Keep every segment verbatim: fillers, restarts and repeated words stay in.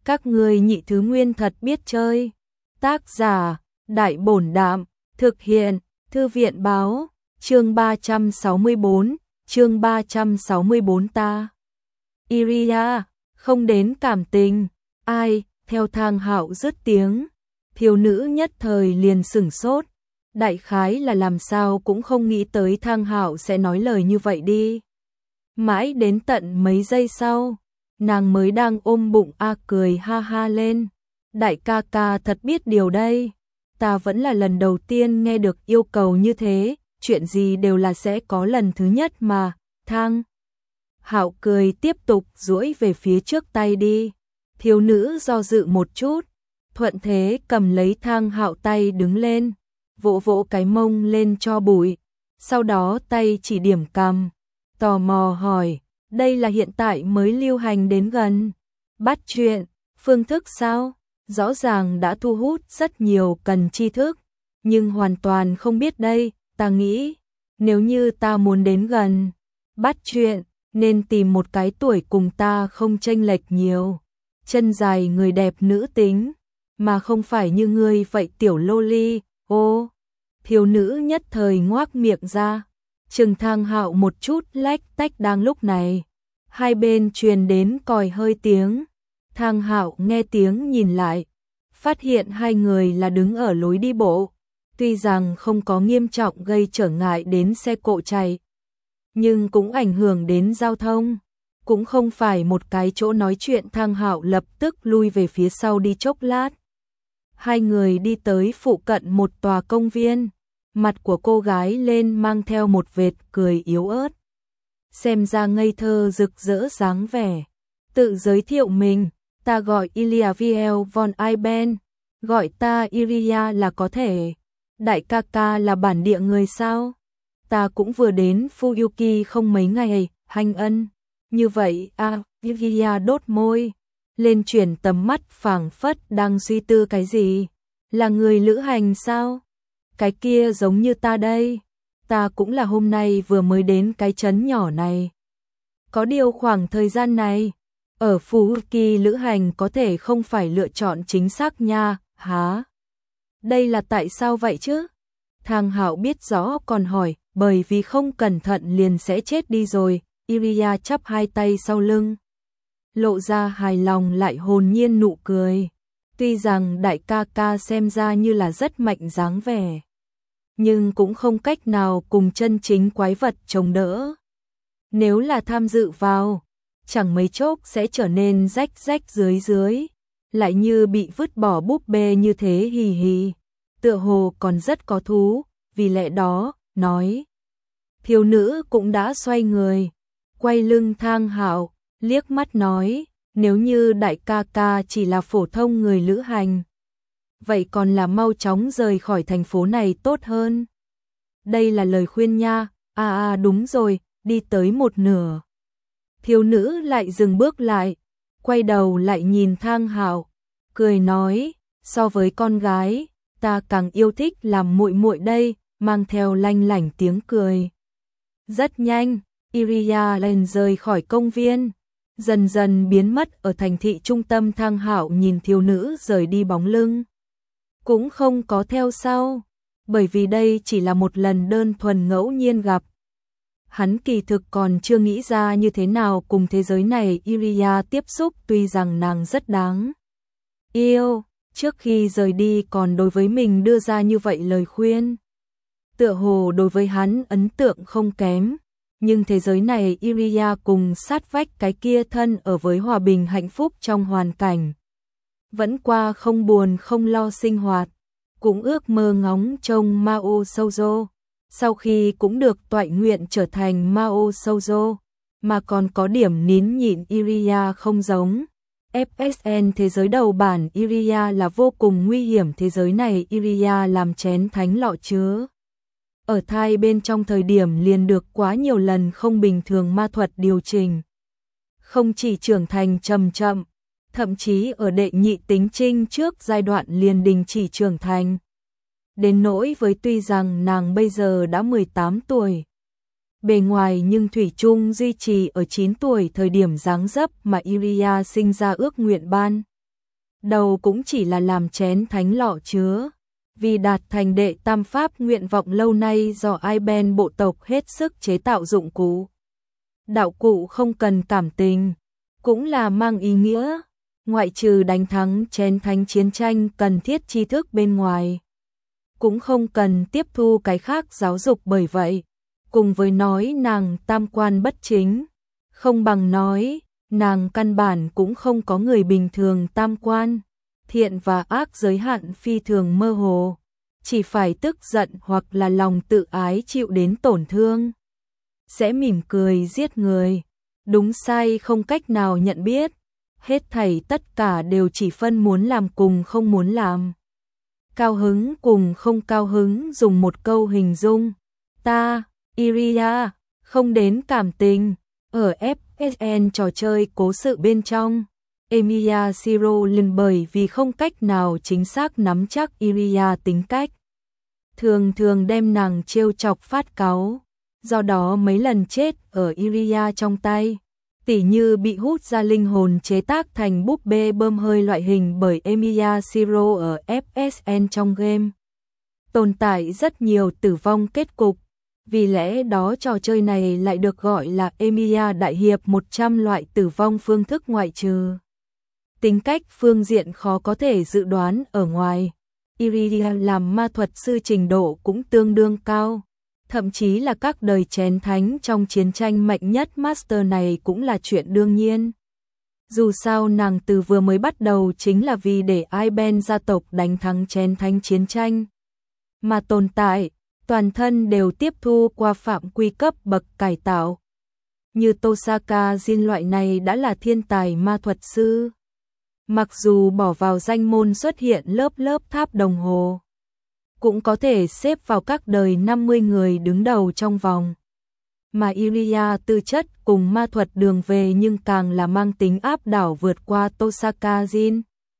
Các ngươi nhị thứ nguyên thật biết chơi. Tác giả, Đại Bổn Đạm, thực hiện, Thư viện Báo, chương ba trăm sáu mươi tư, chương ba trăm sáu mươi tư ta. Iria, không đến cảm tình, ai, theo Thang Hạo dứt tiếng, thiếu nữ nhất thời liền sửng sốt, đại khái là làm sao cũng không nghĩ tới Thang Hạo sẽ nói lời như vậy đi. Mãi đến tận mấy giây sau, nàng mới đang ôm bụng a cười ha ha lên. Đại ca ca thật biết điều đây, ta vẫn là lần đầu tiên nghe được yêu cầu như thế, chuyện gì đều là sẽ có lần thứ nhất mà. Thang Hạo cười tiếp tục duỗi về phía trước tay đi. Thiếu nữ do dự một chút, thuận thế cầm lấy Thang Hạo tay đứng lên, vỗ vỗ cái mông lên cho bụi, sau đó tay chỉ điểm cằm, tò mò hỏi, đây là hiện tại mới lưu hành đến gần bắt chuyện, phương thức sao? Rõ ràng đã thu hút rất nhiều cần tri thức, nhưng hoàn toàn không biết đây, ta nghĩ, nếu như ta muốn đến gần bắt chuyện, nên tìm một cái tuổi cùng ta không chênh lệch nhiều, chân dài người đẹp nữ tính, mà không phải như ngươi vậy tiểu loli. Ô, thiếu nữ nhất thời ngoác miệng ra, trừng Thang Hạo một chút lách tách. Đang lúc này, hai bên truyền đến còi hơi tiếng. Thang Hạo nghe tiếng nhìn lại, phát hiện hai người là đứng ở lối đi bộ, tuy rằng không có nghiêm trọng gây trở ngại đến xe cộ chạy, nhưng cũng ảnh hưởng đến giao thông, cũng không phải một cái chỗ nói chuyện. Thang Hạo lập tức lui về phía sau đi chốc lát. Hai người đi tới phụ cận một tòa công viên, mặt của cô gái lên mang theo một vệt cười yếu ớt, xem ra ngây thơ rực rỡ dáng vẻ. Tự giới thiệu mình, ta gọi Ilia Viel von Iben, gọi ta Iria là có thể. Đại ca ca là bản địa người sao? Ta cũng vừa đến Fuyuki không mấy ngày, hanh ân. Như vậy, à, Iria đốt môi lên, chuyển tầm mắt phảng phất đang suy tư cái gì. Là người lữ hành sao? Cái kia giống như ta đây. Ta cũng là hôm nay vừa mới đến cái trấn nhỏ này. Có điều khoảng thời gian này, ở Fuyuki lữ hành có thể không phải lựa chọn chính xác nha. Hả? Đây là tại sao vậy chứ? Thang Hạo biết rõ còn hỏi, bởi vì không cẩn thận liền sẽ chết đi rồi. Iria chắp hai tay sau lưng, lộ ra hài lòng lại hồn nhiên nụ cười. Tuy rằng đại ca ca xem ra như là rất mạnh dáng vẻ, nhưng cũng không cách nào cùng chân chính quái vật chống đỡ. Nếu là tham dự vào, chẳng mấy chốc sẽ trở nên rách rách dưới dưới, lại như bị vứt bỏ búp bê như thế. Hì hì, tựa hồ còn rất có thú, vì lẽ đó, nói. Thiếu nữ cũng đã xoay người, quay lưng Thang Hạo, liếc mắt nói, nếu như đại ca ca chỉ là phổ thông người lữ hành, vậy còn là mau chóng rời khỏi thành phố này tốt hơn. Đây là lời khuyên nha. À à đúng rồi, đi tới một nửa, thiếu nữ lại dừng bước lại, quay đầu lại nhìn Thang Hạo, cười nói, so với con gái, ta càng yêu thích làm muội muội đây, mang theo lanh lảnh tiếng cười. Rất nhanh, Iria lên rời khỏi công viên, dần dần biến mất ở thành thị trung tâm. Thang Hạo nhìn thiếu nữ rời đi bóng lưng, cũng không có theo sau, bởi vì đây chỉ là một lần đơn thuần ngẫu nhiên gặp. Hắn kỳ thực còn chưa nghĩ ra như thế nào cùng thế giới này Iria tiếp xúc, tuy rằng nàng rất đáng yêu, trước khi rời đi còn đối với mình đưa ra như vậy lời khuyên. Tựa hồ đối với hắn ấn tượng không kém, nhưng thế giới này Iria cùng sát vách cái kia thân ở với hòa bình hạnh phúc trong hoàn cảnh, vẫn qua không buồn không lo sinh hoạt, cũng ước mơ ngóng trông Mao Shoujo. Sau khi cũng được toại nguyện trở thành Mao Shoujo, mà còn có điểm nín nhịn. Iria không giống ép ét en thế giới đầu bản, Iria là vô cùng nguy hiểm. Thế giới này Iria làm chén thánh lọ chứa ở thai bên trong thời điểm liền được quá nhiều lần không bình thường ma thuật điều chỉnh, không chỉ trưởng thành chậm chậm, thậm chí ở đệ nhị tính trinh trước giai đoạn liền đình chỉ trưởng thành. Đến nỗi với tuy rằng nàng bây giờ đã mười tám tuổi, bề ngoài nhưng thủy chung duy trì ở chín tuổi thời điểm dáng dấp mà Iria sinh ra ước nguyện ban đầu cũng chỉ là làm chén thánh lọ chứa. Vì đạt thành đệ tam pháp nguyện vọng lâu nay do Iben bộ tộc hết sức chế tạo dụng cụ. Đạo cụ không cần cảm tình, cũng là mang ý nghĩa, ngoại trừ đánh thắng chén thánh chiến tranh cần thiết tri thức bên ngoài. Cũng không cần tiếp thu cái khác giáo dục, bởi vậy, cùng với nói nàng tam quan bất chính, không bằng nói, nàng căn bản cũng không có người bình thường tam quan, thiện và ác giới hạn phi thường mơ hồ, chỉ phải tức giận hoặc là lòng tự ái chịu đến tổn thương, sẽ mỉm cười giết người, đúng sai không cách nào nhận biết, hết thảy tất cả đều chỉ phân muốn làm cùng không muốn làm. Cao hứng cùng không cao hứng dùng một câu hình dung, ta, Iria, không đến cảm tình, ở ép ét en trò chơi cố sự bên trong. Emilia Siro liền bởi vì không cách nào chính xác nắm chắc Iria tính cách, thường thường đem nàng trêu chọc phát cáu, do đó mấy lần chết ở Iria trong tay, tỉ như bị hút ra linh hồn chế tác thành búp bê bơm hơi loại hình bởi Emilia Siro ở ép ét en trong game. Tồn tại rất nhiều tử vong kết cục, vì lẽ đó trò chơi này lại được gọi là Emilia Đại Hiệp một trăm loại tử vong phương thức ngoại trừ. Tính cách phương diện khó có thể dự đoán ở ngoài, Iria làm ma thuật sư trình độ cũng tương đương cao, thậm chí là các đời chén thánh trong chiến tranh mạnh nhất Master này cũng là chuyện đương nhiên. Dù sao nàng từ vừa mới bắt đầu chính là vì để Iben gia tộc đánh thắng chén thánh chiến tranh mà tồn tại, toàn thân đều tiếp thu qua phạm quy cấp bậc cải tạo. Như Tosaka Jin loại này đã là thiên tài ma thuật sư. Mặc dù bỏ vào danh môn xuất hiện lớp lớp tháp đồng hồ, cũng có thể xếp vào các đời năm mươi người đứng đầu trong vòng. Mà Iria tư chất cùng ma thuật đường về nhưng càng là mang tính áp đảo vượt qua Tosaka Jin.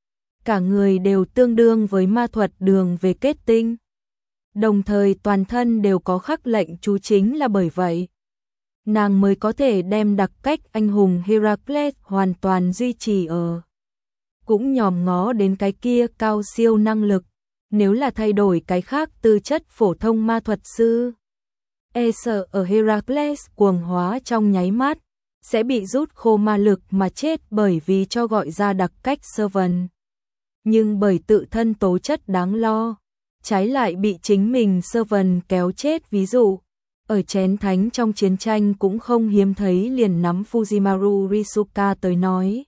Cả người đều tương đương với ma thuật đường về kết tinh. Đồng thời toàn thân đều có khắc lệnh chú, chính là bởi vậy nàng mới có thể đem đặc cách anh hùng Heracles hoàn toàn duy trì ở. Cũng nhòm ngó đến cái kia cao siêu năng lực, nếu là thay đổi cái khác tư chất phổ thông ma thuật sư, e sợ ở Heracles cuồng hóa trong nháy mắt, sẽ bị rút khô ma lực mà chết bởi vì cho gọi ra đặc cách Servant. Nhưng bởi tự thân tố chất đáng lo, trái lại bị chính mình Servant kéo chết, ví dụ, ở chén thánh trong chiến tranh cũng không hiếm thấy, liền nắm Fujimaru Risuka tới nói.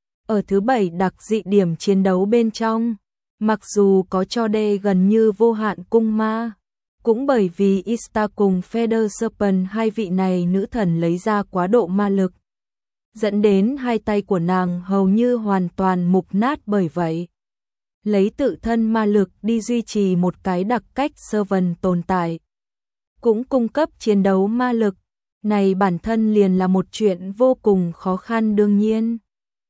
Ở thứ bảy đặc dị điểm chiến đấu bên trong, mặc dù có cho đê gần như vô hạn cung ma, cũng bởi vì Ista cùng Feather Serpent hai vị này nữ thần lấy ra quá độ ma lực, dẫn đến hai tay của nàng hầu như hoàn toàn mục nát, bởi vậy lấy tự thân ma lực đi duy trì một cái đặc cách Servant tồn tại, cũng cung cấp chiến đấu ma lực, này bản thân liền là một chuyện vô cùng khó khăn. Đương nhiên,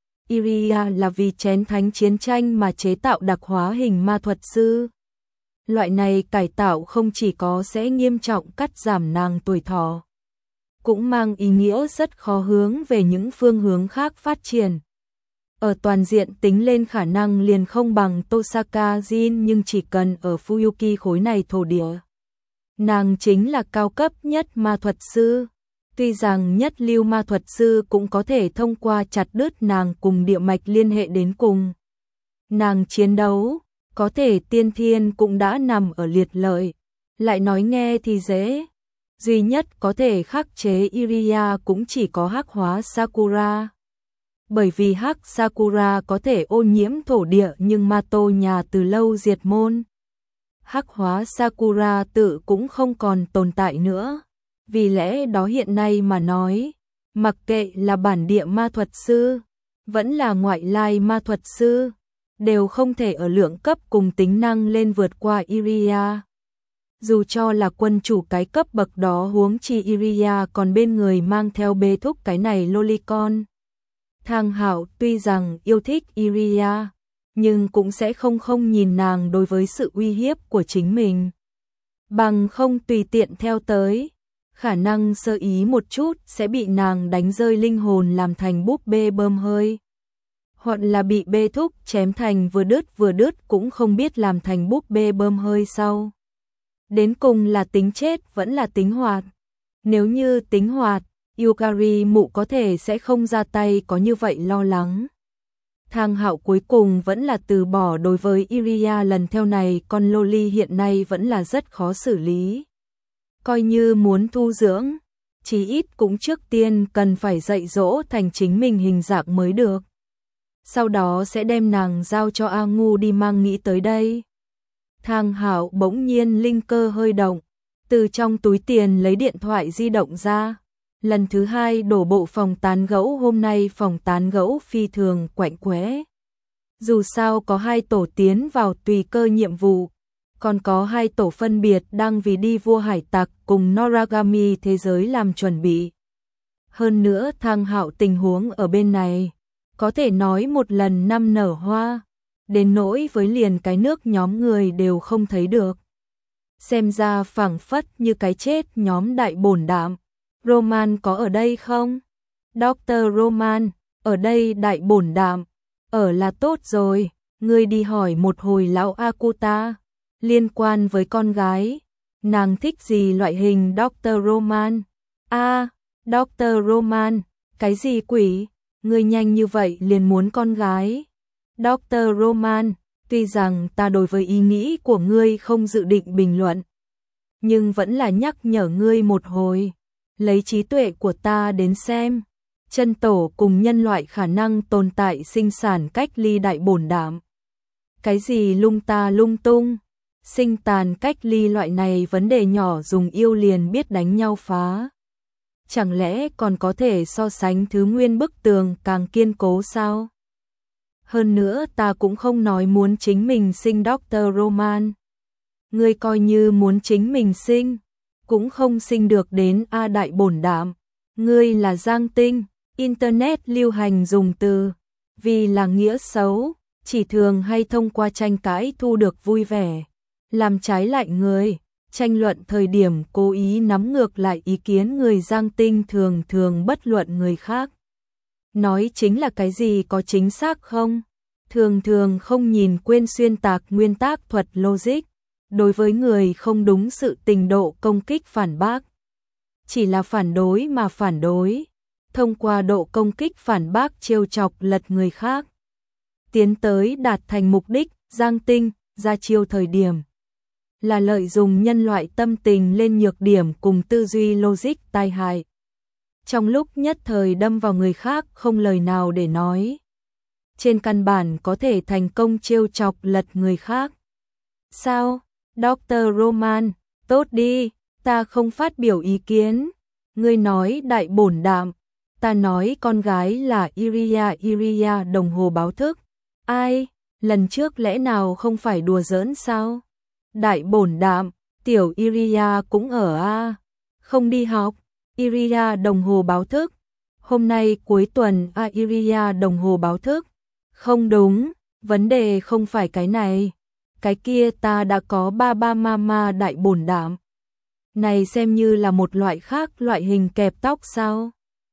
Iria là vì chén thánh chiến tranh mà chế tạo đặc hóa hình ma thuật sư. Loại này cải tạo không chỉ có sẽ nghiêm trọng cắt giảm nàng tuổi thọ, cũng mang ý nghĩa rất khó hướng về những phương hướng khác phát triển. Ở toàn diện tính lên khả năng liền không bằng Tosaka Jin, nhưng chỉ cần ở Fuyuki khối này thổ địa, nàng chính là cao cấp nhất ma thuật sư. Tuy rằng nhất lưu ma thuật sư cũng có thể thông qua chặt đứt nàng cùng địa mạch liên hệ đến cùng nàng chiến đấu, có thể tiên thiên cũng đã nằm ở liệt lợi. Lại nói nghe thì dễ, duy nhất có thể khắc chế Iria cũng chỉ có hắc hóa Sakura. Bởi vì hắc Sakura có thể ô nhiễm thổ địa, nhưng Mato nhà từ lâu diệt môn, hắc hóa Sakura tự cũng không còn tồn tại nữa. Vì lẽ đó hiện nay mà nói, mặc kệ là bản địa ma thuật sư, vẫn là ngoại lai ma thuật sư, đều không thể ở lượng cấp cùng tính năng lên vượt qua Iria. Dù cho là quân chủ cái cấp bậc đó, huống chi Iria còn bên người mang theo bê thúc cái này lolicon. Thang Hạo tuy rằng yêu thích Iria, nhưng cũng sẽ không không nhìn nàng đối với sự uy hiếp của chính mình, bằng không tùy tiện theo tới, khả năng sơ ý một chút sẽ bị nàng đánh rơi linh hồn làm thành búp bê bơm hơi. hoặc là bị bê thúc chém thành vừa đứt vừa đứt cũng không biết làm thành búp bê bơm hơi sau. Đến cùng là tính chết vẫn là tính hoạt. Nếu như tính hoạt, Yukari mụ có thể sẽ không ra tay có như vậy lo lắng. Thang Hạo cuối cùng vẫn là từ bỏ đối với Iria lần theo này, con Loli hiện nay vẫn là rất khó xử lý. Coi như muốn thu dưỡng, chí ít cũng trước tiên cần phải dạy dỗ thành chính mình hình dạng mới được. Sau đó sẽ đem nàng giao cho A Ngu đi mang, nghĩ tới đây. Thang Hạo bỗng nhiên linh cơ hơi động, từ trong túi tiền lấy điện thoại di động ra. Lần thứ hai đổ bộ phòng tán gẫu, hôm nay phòng tán gẫu phi thường quạnh quẽ. Dù sao có hai tổ tiến vào tùy cơ nhiệm vụ, còn có hai tổ phân biệt đang vì đi vua hải tặc cùng Noragami thế giới làm chuẩn bị. Hơn nữa Thang Hạo tình huống ở bên này, có thể nói một lần năm nở hoa, đến nỗi với liền cái nước nhóm người đều không thấy được. Xem ra phảng phất như cái chết nhóm đại bổn đạm. Roman có ở đây không? doctor Roman, ở đây đại bổn đạm. Ở là tốt rồi, ngươi đi hỏi một hồi lão Akuta, liên quan với con gái. Nàng thích gì loại hình doctor Roman? A, à, doctor Roman, cái gì quỷ? Ngươi nhanh như vậy liền muốn con gái. doctor Roman, tuy rằng ta đối với ý nghĩ của ngươi không dự định bình luận, nhưng vẫn là nhắc nhở ngươi một hồi. Lấy trí tuệ của ta đến xem, chân tổ cùng nhân loại khả năng tồn tại sinh sản cách ly đại bổn đạm. Cái gì lung ta lung tung, sinh tàn cách ly loại này vấn đề nhỏ dùng yêu liền biết đánh nhau phá. Chẳng lẽ còn có thể so sánh thứ nguyên bức tường càng kiên cố sao? Hơn nữa ta cũng không nói muốn chính mình sinh doctor Roman. Ngươi coi như muốn chính mình sinh, cũng không sinh được đến A đại bổn đạm. Ngươi là Giang Tinh, Internet lưu hành dùng từ, vì là nghĩa xấu, chỉ thường hay thông qua tranh cãi thu được vui vẻ. Làm trái lại người, tranh luận thời điểm cố ý nắm ngược lại ý kiến người Giang Tinh thường thường bất luận người khác. Nói chính là cái gì có chính xác không? Thường thường không nhìn quên xuyên tạc nguyên tắc thuật logic. Đối với người không đúng sự tình độ công kích phản bác. Chỉ là phản đối mà phản đối. Thông qua độ công kích phản bác trêu chọc lật người khác. Tiến tới đạt thành mục đích, Giang Tinh, ra chiêu thời điểm. Là lợi dụng nhân loại tâm tình lên nhược điểm cùng tư duy logic tai hại. Trong lúc nhất thời đâm vào người khác không lời nào để nói. Trên căn bản có thể thành công trêu chọc lật người khác. Sao? doctor Roman, tốt đi, ta không phát biểu ý kiến. Ngươi nói đại bổn đạm, ta nói con gái là Iria Iria đồng hồ báo thức. Ai, lần trước lẽ nào không phải đùa giỡn sao? Đại bổn đạm, tiểu Iria cũng ở a, không đi học. Iria đồng hồ báo thức. Hôm nay cuối tuần a Iria đồng hồ báo thức. Không đúng, vấn đề không phải cái này. Cái kia ta đã có ba ba mama đại bổn đạm. Này xem như là một loại khác loại hình kẹp tóc sao?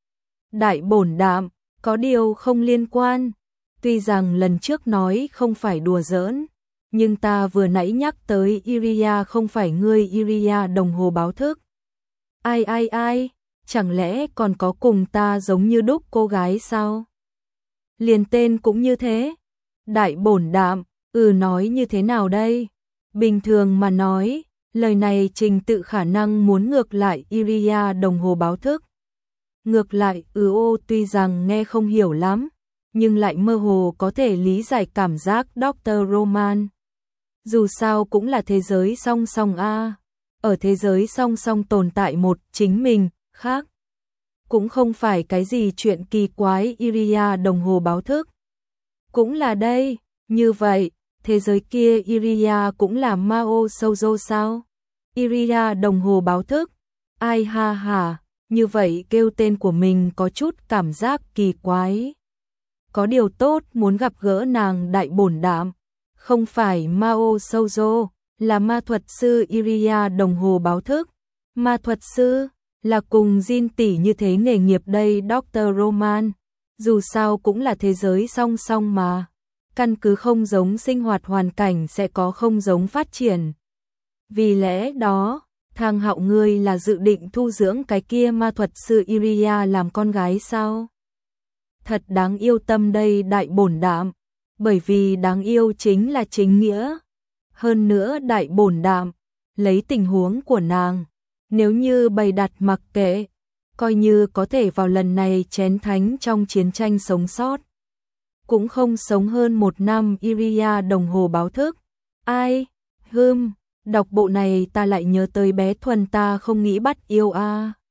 Đại bổn đạm, có điều không liên quan. Tuy rằng lần trước nói không phải đùa giỡn, nhưng ta vừa nãy nhắc tới Iria không phải ngươi Iria đồng hồ báo thức. Ai ai ai, chẳng lẽ còn có cùng ta giống như đúc cô gái sao? Liền tên cũng như thế. Đại bổn đạm. Ừ, nói như thế nào đây? Bình thường mà nói, lời này trình tự khả năng muốn ngược lại Iria đồng hồ báo thức. Ngược lại ừ ô tuy rằng nghe không hiểu lắm, nhưng lại mơ hồ có thể lý giải cảm giác doctor Roman. Dù sao cũng là thế giới song song a. Ở thế giới song song tồn tại một chính mình, khác. Cũng không phải cái gì chuyện kỳ quái Iria đồng hồ báo thức. Cũng là đây, như vậy. Thế giới kia Iria cũng là Mao Shoujo sao? Iria đồng hồ báo thức. Ai ha ha, như vậy kêu tên của mình có chút cảm giác kỳ quái. Có điều tốt muốn gặp gỡ nàng đại bổn đạm. Không phải Mao Shoujo, là ma thuật sư Iria đồng hồ báo thức. Ma thuật sư, là cùng Jin tỷ như thế nghề nghiệp đây doctor Roman. Dù sao cũng là thế giới song song mà. Căn cứ không giống sinh hoạt hoàn cảnh sẽ có không giống phát triển. Vì lẽ đó, Thang Hạo ngươi là dự định thu dưỡng cái kia ma thuật sư Iria làm con gái sao? Thật đáng yêu tâm đây đại bổn đạm, bởi vì đáng yêu chính là chính nghĩa. Hơn nữa đại bổn đạm, lấy tình huống của nàng, nếu như bày đặt mặc kệ, coi như có thể vào lần này chén thánh trong chiến tranh sống sót. Cũng không sống hơn một năm Iria đồng hồ báo thức. Ai? Hưm, đọc bộ này ta lại nhớ tới bé Thuần ta không nghĩ bắt yêu a. À.